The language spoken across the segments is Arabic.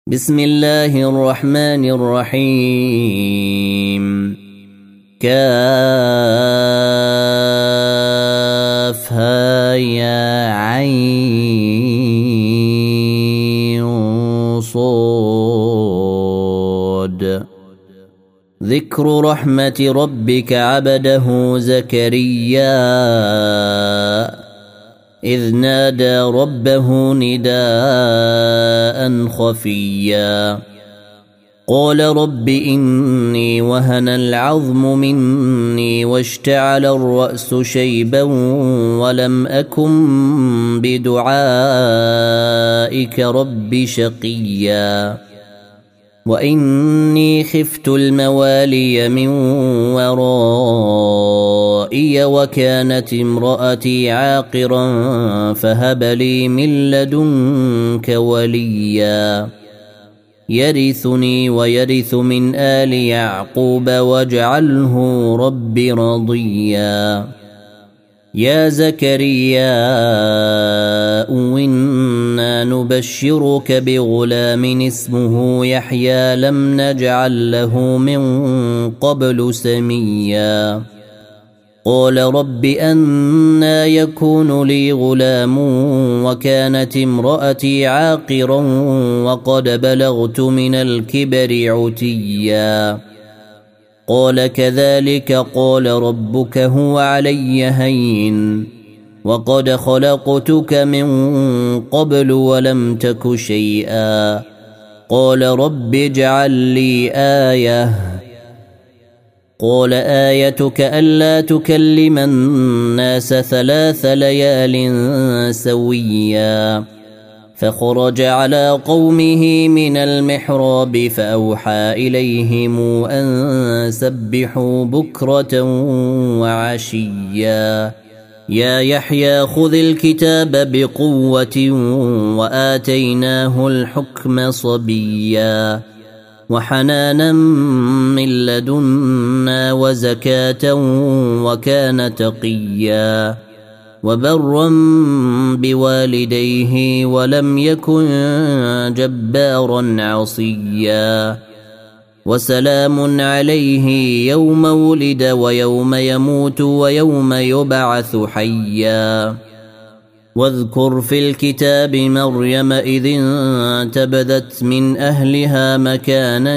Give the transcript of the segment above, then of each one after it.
بسم الله الرحمن الرحيم كافها يا عين صاد ذكر رحمة ربك عبده زكريا إذ نادى ربه نداء خفيا قال رب إني وهن العظم مني واشتعل الرأس شيبا ولم أكن بدعائك رب شقيا وإني خفت الموالي من ورائي وكانت امرأتي عاقرا فهب لي من لدنك وليا يرثني ويرث من آل يعقوب واجعله رب رضيا يا زكريا إنا نبشرك بغلام اسمه يحيى لم نجعل له من قبل سميا قال رب أنى يكون لي غلام وكانت امرأتي عاقرا وقد بلغت من الكبر عتيا قال كذلك قال ربك هو علي هين وقد خلقتك من قبل ولم تك شيئا قال رب اجعل لي آية قال آيتك ألا تكلم الناس 3 ليال سويا فخرج على قومه من المحراب فأوحى إليهم أن سبحوا بكرة وعشيا يا يحيى خذ الكتاب بقوة وآتيناه الحكم صبيا وحنانا من لدنا وزكاة وكان تقيا وبرا بوالديه ولم يكن جبارا عصيا وسلام عليه يوم ولد ويوم يموت ويوم يبعث حيا واذكر في الكتاب مريم إذ انتبذت من أهلها مكانا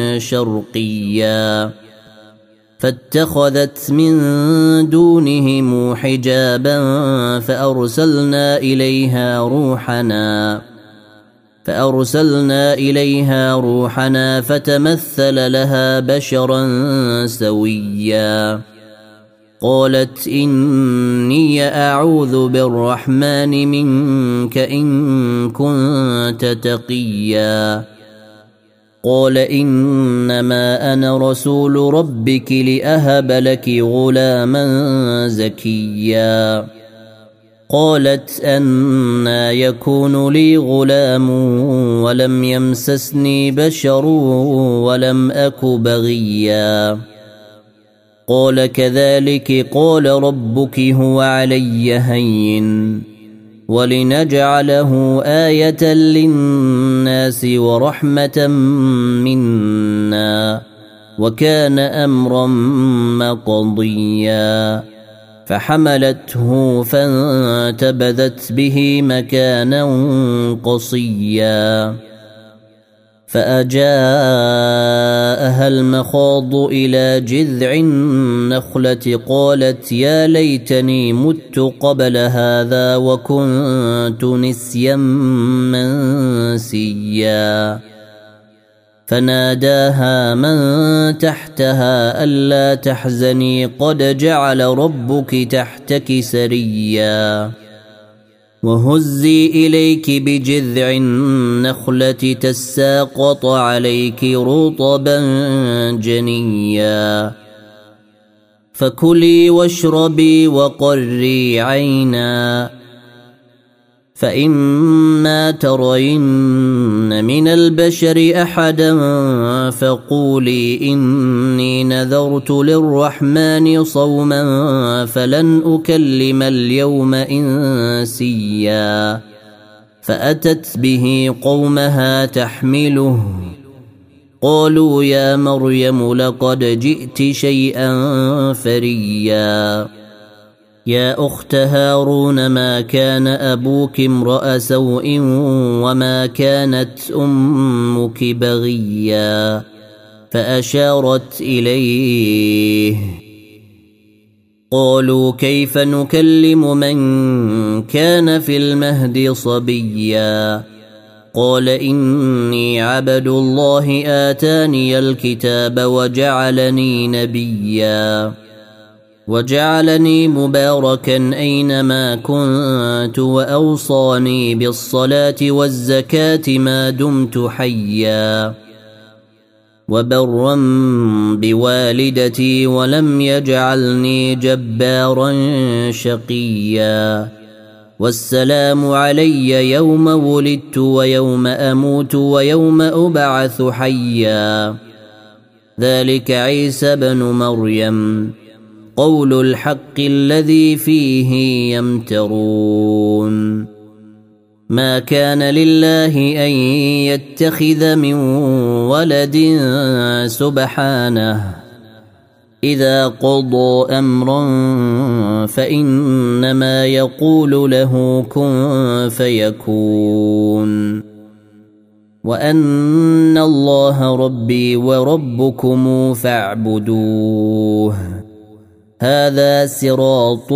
شرقيا فاتخذت من دونهم حجابا فأرسلنا إليها روحنا فتمثل لها بشرا سويا قالت إني أعوذ بالرحمن منك إن كنت تقيا قال إنما أنا رسول ربك لأهب لك غلاما زكيا قالت أنى يكون لي غلام ولم يمسسني بشر ولم أك بغيا قال كذلك قال ربك هو علي هين ولنجعله آية للناس ورحمة منا وكان أمرا مقضيا فحملته فانتبذت به مكانا قصيا فأجاءها المخاض إلى جذع النخلة قالت يا ليتني مت قبل هذا وكنت نسيا منسيا فناداها من تحتها ألا تحزني قد جعل ربك تحتك سريا وهزي إليك بجذع النخلة تساقط عليك رطبا جنيا فكلي واشربي وقري عينا فإما ترين من البشر أحدا فقولي إني نذرت للرحمن صوما فلن أكلم اليوم إنسيا فأتت به قومها تحمله قالوا يا مريم لقد جئت شيئا فريا يا أخت هارون ما كان أبوك امرأ سوء وما كانت أمك بغيا فأشارت إليه قالوا كيف نكلم من كان في المهد صبيا قال إني عبد الله آتاني الكتاب وجعلني نبيا وجعلني مباركا أينما كنت وأوصاني بالصلاة والزكاة ما دمت حيا وبرا بوالدتي ولم يجعلني جبارا شقيا والسلام علي يوم ولدت ويوم أموت ويوم أبعث حيا ذلك عيسى بن مريم قول الحق الذي فيه يمترون ما كان لله أن يتخذ من ولد سبحانه إذا قضى أمرا فإنما يقول له كن فيكون وأن الله ربي وربكم فاعبدوه هذا صراط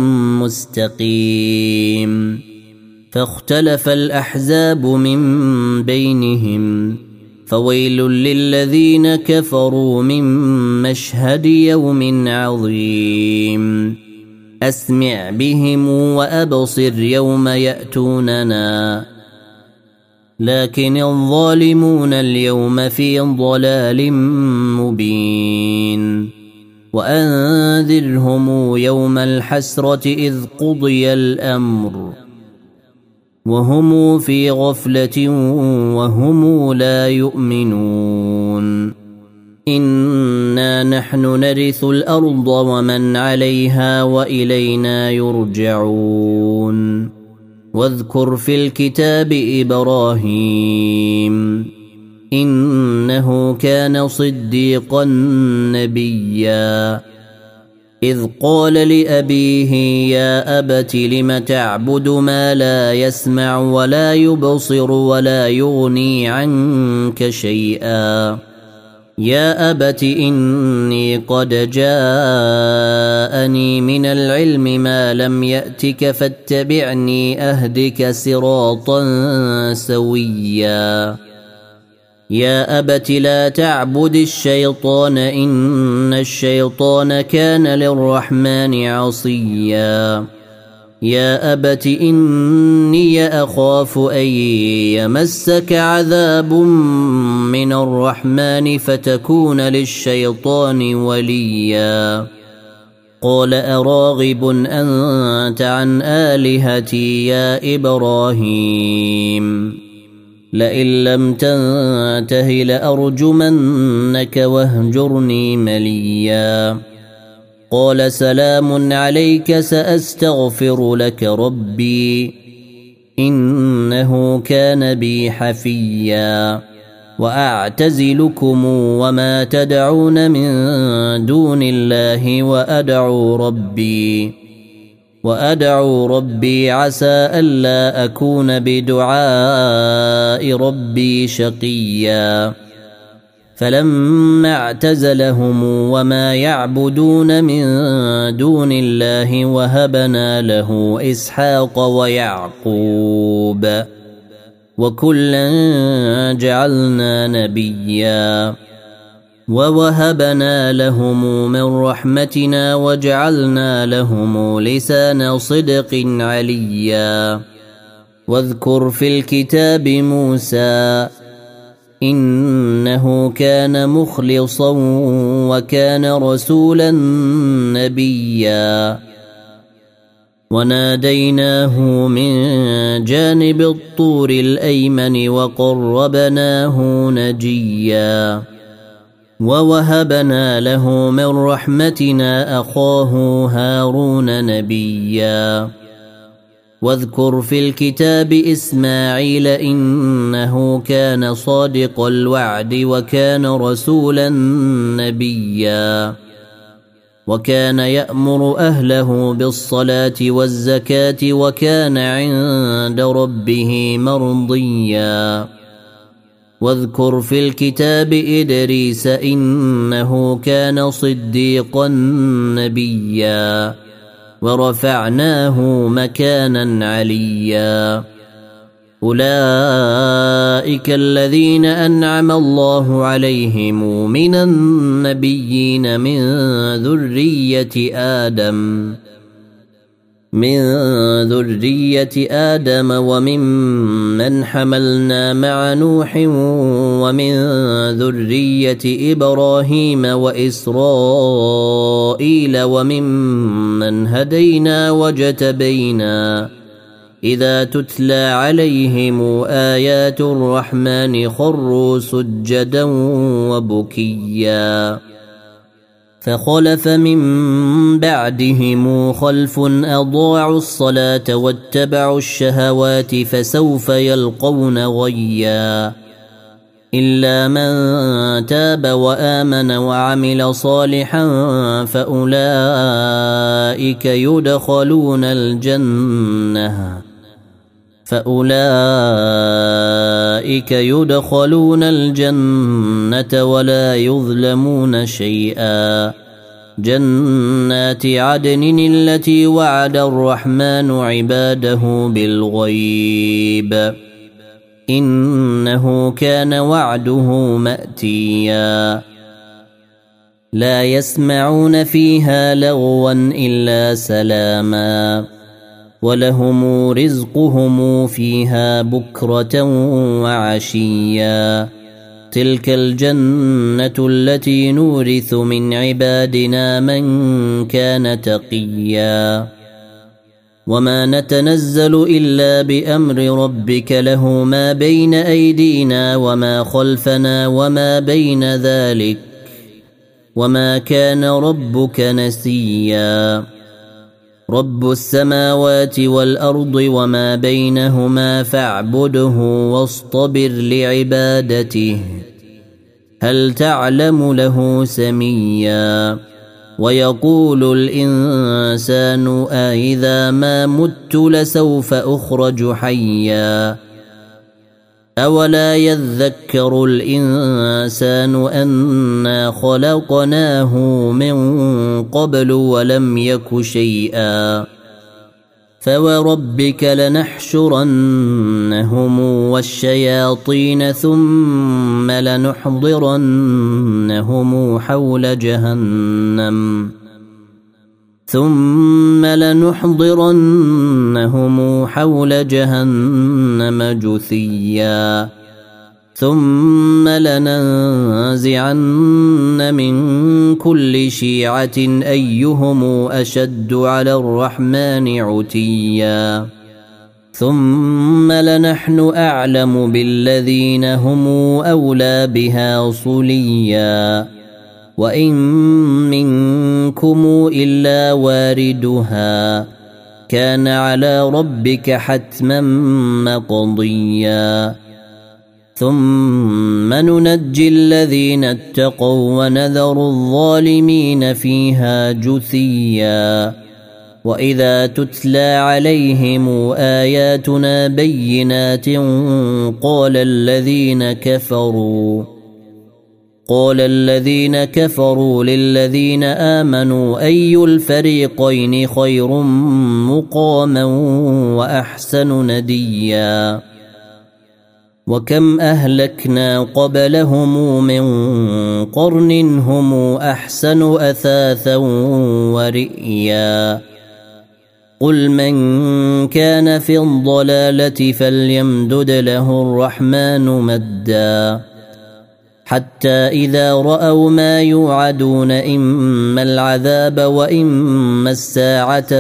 مستقيم فاختلف الأحزاب من بينهم فويل للذين كفروا من مشهد يوم عظيم أسمع بهم وأبصر يوم يأتوننا لكن الظالمون اليوم في ضلال مبين وأنذرهم يوم الحسرة إذ قضي الأمر وهم في غفلة وهم لا يؤمنون إنا نحن نرث الأرض ومن عليها وإلينا يرجعون واذكر في الكتاب إبراهيم إنه كان صديقا نبيا إذ قال لأبيه يا أبت لم تعبد ما لا يسمع ولا يبصر ولا يغني عنك شيئا يا أبت إني قد جاءني من العلم ما لم يأتك فاتبعني أهدك صراطا سويا يا أبت لا تعبد الشيطان إن الشيطان كان للرحمن عصيا يا أبت إني أخاف أن يمسك عذاب من الرحمن فتكون للشيطان وليا قال أراغب أنت عن آلهتي يا إبراهيم لئن لم تنته لأرجمنك واهجرني مليا قال سلام عليك سأستغفر لك ربي إنه كان بي حفيا وأعتزلكم وما تدعون من دون الله وأدعو ربي عسى ألا أكون بدعاء ربي شقيا فلما اعتزلهم وما يعبدون من دون الله وهبنا له إسحاق ويعقوب وكلا جعلنا نبيا ووهبنا لهم من رحمتنا وجعلنا لهم لسان صدق عليا واذكر في الكتاب موسى إنه كان مخلصا وكان رسولا نبيا وناديناه من جانب الطور الأيمن وقربناه نجيا ووهبنا له من رحمتنا أخاه هارون نبيا واذكر في الكتاب إسماعيل إنه كان صادق الوعد وكان رسولا نبيا وكان يأمر أهله بالصلاة والزكاة وكان عند ربه مرضيا واذكر في الكتاب إدريس إنه كان صديقا نبيا ورفعناه مكانا عليا أولئك الذين أنعم الله عليهم من النبيين من ذرية آدم وممن حملنا مع نوح ومن ذرية إبراهيم وإسرائيل وممن هدينا وجتبينا إذا تتلى عليهم آيات الرحمن خروا سجدا وبكيا فخلف من بعدهم خلف أضاعوا الصلاة واتبعوا الشهوات فسوف يلقون غيا إلا من تاب وآمن وعمل صالحا فأولئك يدخلون الجنة ولا يظلمون شيئا جنات عدن التي وعد الرحمن عباده بالغيب إنه كان وعده مأتيا لا يسمعون فيها لغوا إلا سلاما ولهم رزقهم فيها بكرة وعشيا تلك الجنة التي نورث من عبادنا من كان تقيا وما نتنزل إلا بأمر ربك له ما بين أيدينا وما خلفنا وما بين ذلك وما كان ربك نسيا رب السماوات والأرض وما بينهما فاعبده واصطبر لعبادته هل تعلم له سميا ويقول الإنسان أإذا ما مت لسوف أخرج حيا أولا يذكر الإنسان أنا خلقناه من قبل ولم يك شيئا فوربك لنحشرنهم والشياطين ثم لنحضرنهم حول جهنم جثيا ثم لننزعن من كل شيعة أيهم أشد على الرحمن عتيا ثم لنحن أعلم بالذين هم أولى بها صليا وإن منكم إلا واردها كان على ربك حتما مقضيا ثم ننجي الذين اتقوا ونذر الظالمين فيها جثيا وإذا تتلى عليهم آياتنا بينات قال الذين كفروا للذين آمنوا أي الفريقين خير مقاما وأحسن نديا وكم أهلكنا قبلهم من قرن هم أحسن أثاثا ورئيا قل من كان في الضلالة فليمدد له الرحمن مدا حتى إذا رأوا ما يوعدون إما العذاب وإما الساعة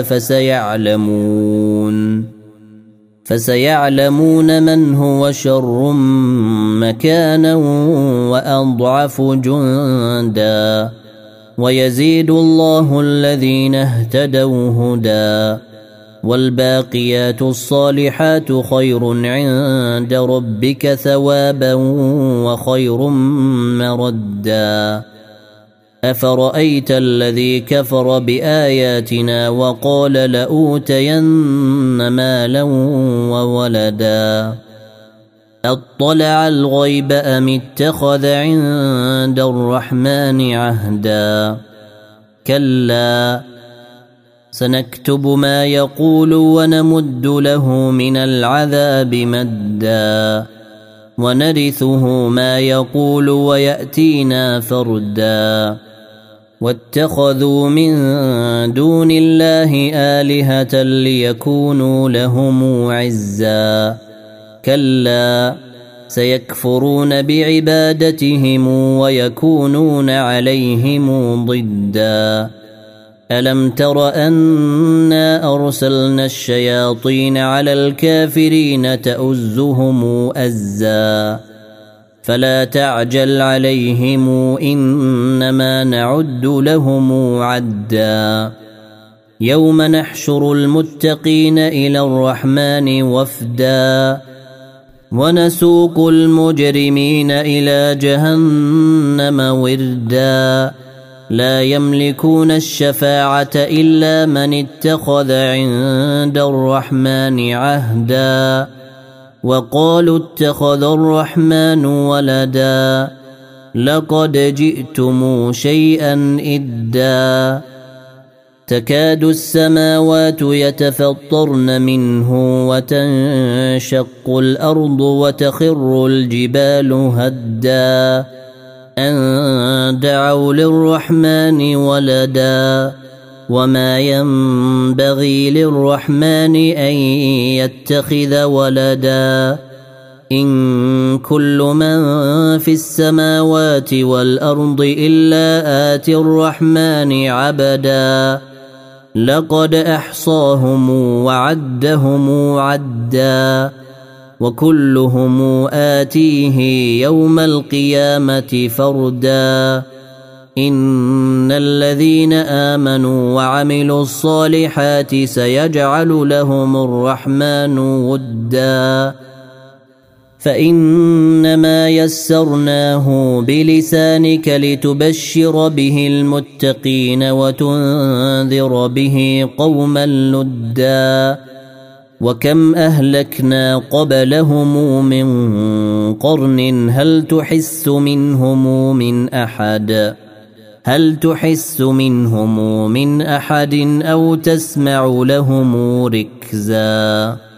فسيعلمون من هو شر مكانا وأضعف جندا ويزيد الله الذين اهتدوا هدى والباقيات الصالحات خير عند ربك ثوابا وخير مردا أفرأيت الذي كفر بآياتنا وقال لأوتين مالا وولدا أطلع الغيب أم اتخذ عند الرحمن عهدا كلا سنكتب ما يقول ونمد له من العذاب مدا ونرثه ما يقول ويأتينا فردا واتخذوا من دون الله آلهة ليكونوا لهم عزا كلا سيكفرون بعبادتهم ويكونون عليهم ضدا ألم تر أنا أرسلنا الشياطين على الكافرين تؤزهم أزا فلا تعجل عليهم إنما نعد لهم عدا يوم نحشر المتقين إلى الرحمن وفدا ونسوق المجرمين إلى جهنم وردا لا يملكون الشفاعة إلا من اتخذ عند الرحمن عهدا وقالوا اتخذ الرحمن ولدا لقد جئتم شيئا إدا تكاد السماوات يتفطرن منه وتنشق الأرض وتخر الجبال هدا أن دعوا للرحمن ولدا وما ينبغي للرحمن أن يتخذ ولدا إن كل من في السماوات والأرض إلا آتي الرحمن عبدا لقد أحصاهم وعدهم عدا وكلهم آتيه يوم القيامة فردا إن الذين آمنوا وعملوا الصالحات سيجعل لهم الرحمن ودا فإنما يسرناه بلسانك لتبشر به المتقين وتنذر به قوما لدا وكم أهلكنا قبلهم من قرن هل تحس منهم من أحد أو تسمع لهم ركزا